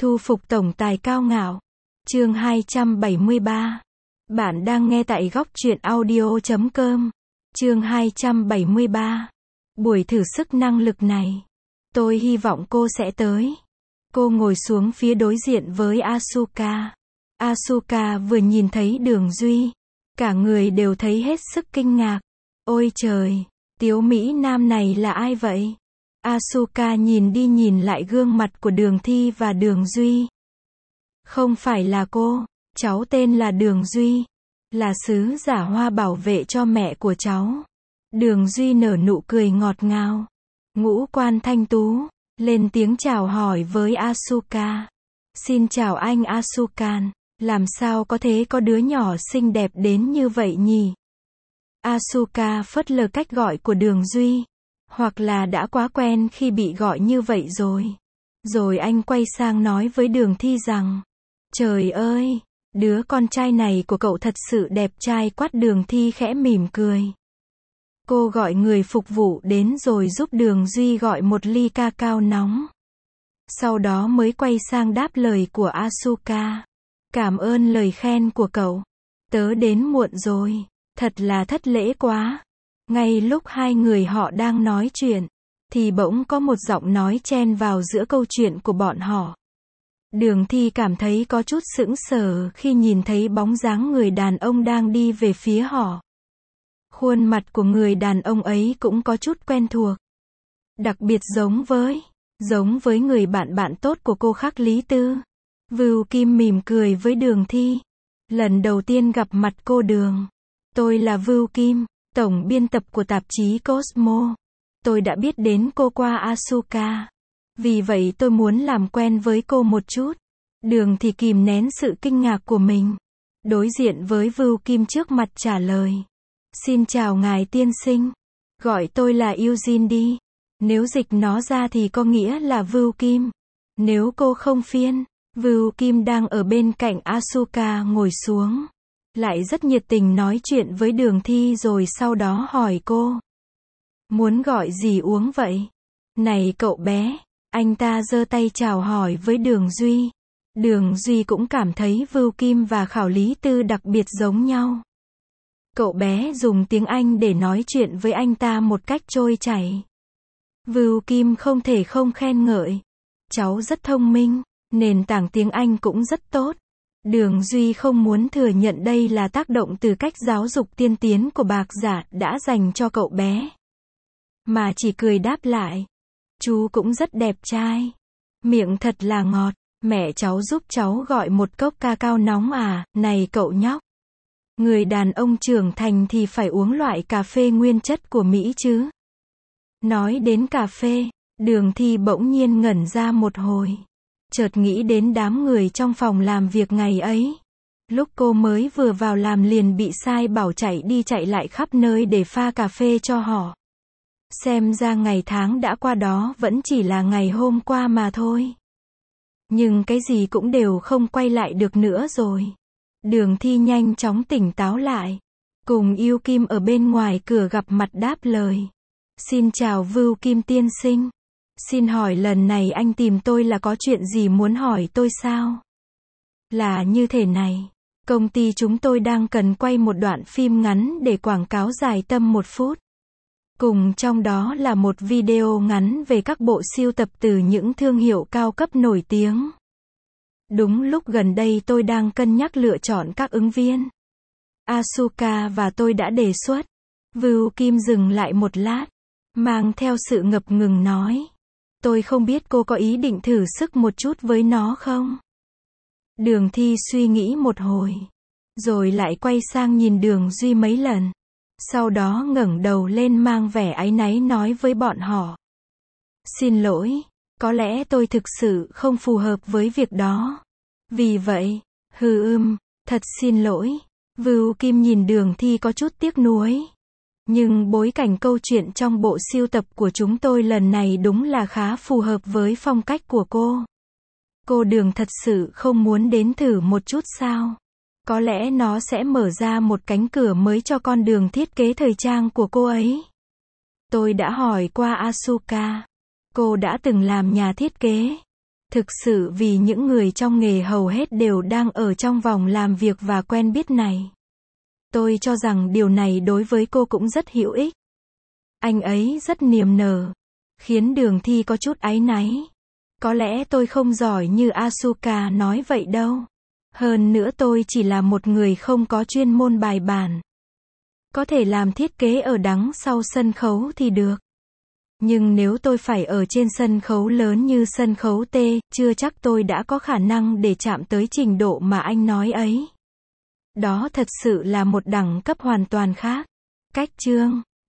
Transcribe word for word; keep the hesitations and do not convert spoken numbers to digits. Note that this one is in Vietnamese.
Thu phục tổng tài cao ngạo. Chương hai trăm bảy mươi ba. Bạn đang nghe tại góc truyện audio chấm com. Chương hai trăm bảy mươi ba. Buổi thử sức năng lực này. Tôi hy vọng cô sẽ tới. Cô ngồi xuống phía đối diện với Asuka. Asuka vừa nhìn thấy Đường Duy. Cả người đều thấy hết sức kinh ngạc. Ôi trời, tiếu Mỹ Nam này là ai vậy? Asuka nhìn đi nhìn lại gương mặt của Đường Thi và Đường Duy. Không phải là cô, cháu tên là Đường Duy, là sứ giả hoa bảo vệ cho mẹ của cháu. Đường Duy nở nụ cười ngọt ngào, ngũ quan thanh tú, lên tiếng chào hỏi với Asuka. Xin chào anh Asukan, làm sao có thể có đứa nhỏ xinh đẹp đến như vậy nhỉ? Asuka phớt lờ cách gọi của Đường Duy. Hoặc là đã quá quen khi bị gọi như vậy rồi. Rồi anh quay sang nói với Đường Thi rằng, trời ơi, đứa con trai này của cậu thật sự đẹp trai quá. Đường Thi khẽ mỉm cười. Cô gọi người phục vụ đến rồi giúp Đường Duy gọi một ly cacao nóng. Sau đó mới quay sang đáp lời của Asuka. Cảm ơn lời khen của cậu. Tớ đến muộn rồi, thật là thất lễ quá. Ngay lúc hai người họ đang nói chuyện, thì bỗng có một giọng nói chen vào giữa câu chuyện của bọn họ. Đường Thi cảm thấy có chút sững sờ khi nhìn thấy bóng dáng người đàn ông đang đi về phía họ. Khuôn mặt của người đàn ông ấy cũng có chút quen thuộc. Đặc biệt giống với, giống với người bạn bạn tốt của cô Khắc Lý Tư. Vưu Kim mỉm cười với Đường Thi. Lần đầu tiên gặp mặt cô Đường. Tôi là Vưu Kim, tổng biên tập của tạp chí Cosmo. Tôi đã biết đến cô qua Asuka. Vì vậy tôi muốn làm quen với cô một chút. Đường thì kìm nén sự kinh ngạc của mình. Đối diện với Vưu Kim trước mặt trả lời. Xin chào ngài tiên sinh. Gọi tôi là Eugene đi. Nếu dịch nó ra thì có nghĩa là Vưu Kim. Nếu cô không phiền. Vưu Kim đang ở bên cạnh Asuka ngồi xuống. Lại rất nhiệt tình nói chuyện với Đường Thi rồi sau đó hỏi cô. Muốn gọi gì uống vậy? Này cậu bé. Anh ta giơ tay chào hỏi với Đường Duy. Đường Duy cũng cảm thấy Vưu Kim và Khảo Lý Tư đặc biệt giống nhau. Cậu bé dùng tiếng Anh để nói chuyện với anh ta một cách trôi chảy. Vưu Kim không thể không khen ngợi. Cháu rất thông minh, nền tảng tiếng Anh cũng rất tốt. Đường Duy không muốn thừa nhận đây là tác động từ cách giáo dục tiên tiến của Bạc Giả đã dành cho cậu bé. Mà chỉ cười đáp lại. Chú cũng rất đẹp trai. Miệng thật là ngọt. Mẹ cháu giúp cháu gọi một cốc cacao nóng à, này cậu nhóc. Người đàn ông trưởng thành thì phải uống loại cà phê nguyên chất của Mỹ chứ. Nói đến cà phê, Đường Thi bỗng nhiên ngẩn ra một hồi. Chợt nghĩ đến đám người trong phòng làm việc ngày ấy. Lúc cô mới vừa vào làm liền bị sai bảo chạy đi chạy lại khắp nơi để pha cà phê cho họ. Xem ra ngày tháng đã qua đó vẫn chỉ là ngày hôm qua mà thôi. Nhưng cái gì cũng đều không quay lại được nữa rồi. Đường Thi nhanh chóng tỉnh táo lại. Cùng Yêu Kim ở bên ngoài cửa gặp mặt đáp lời. Xin chào Vưu Kim tiên sinh. Xin hỏi lần này anh tìm tôi là có chuyện gì muốn hỏi tôi sao? Là như thế này. Công ty chúng tôi đang cần quay một đoạn phim ngắn để quảng cáo dài tầm một phút. Cùng trong đó là một video ngắn về các bộ sưu tập từ những thương hiệu cao cấp nổi tiếng. Đúng lúc gần đây tôi đang cân nhắc lựa chọn các ứng viên. Asuka và tôi đã đề xuất. Vưu Kim dừng lại một lát, mang theo sự ngập ngừng nói. Tôi không biết cô có ý định thử sức một chút với nó không? Đường Thi suy nghĩ một hồi. Rồi lại quay sang nhìn Đường Duy mấy lần. Sau đó ngẩng đầu lên mang vẻ áy náy nói với bọn họ. Xin lỗi, có lẽ tôi thực sự không phù hợp với việc đó. Vì vậy, hừ ưm, thật xin lỗi. Vưu Kim nhìn Đường Thi có chút tiếc nuối. Nhưng bối cảnh câu chuyện trong bộ sưu tập của chúng tôi lần này đúng là khá phù hợp với phong cách của cô. Cô Đường thật sự không muốn đến thử một chút sao? Có lẽ nó sẽ mở ra một cánh cửa mới cho con đường thiết kế thời trang của cô ấy. Tôi đã hỏi qua Asuka. Cô đã từng làm nhà thiết kế. Thực sự vì những người trong nghề hầu hết đều đang ở trong vòng làm việc và quen biết này. Tôi cho rằng điều này đối với cô cũng rất hữu ích. Anh ấy rất niềm nở, khiến Đường Thi có chút áy náy. Có lẽ tôi không giỏi như Asuka nói vậy đâu. Hơn nữa tôi chỉ là một người không có chuyên môn bài bản. Có thể làm thiết kế ở đằng sau sân khấu thì được. Nhưng nếu tôi phải ở trên sân khấu lớn như sân khấu T, chưa chắc tôi đã có khả năng để chạm tới trình độ mà anh nói ấy. Đó thật sự là một đẳng cấp hoàn toàn khác. Cách chương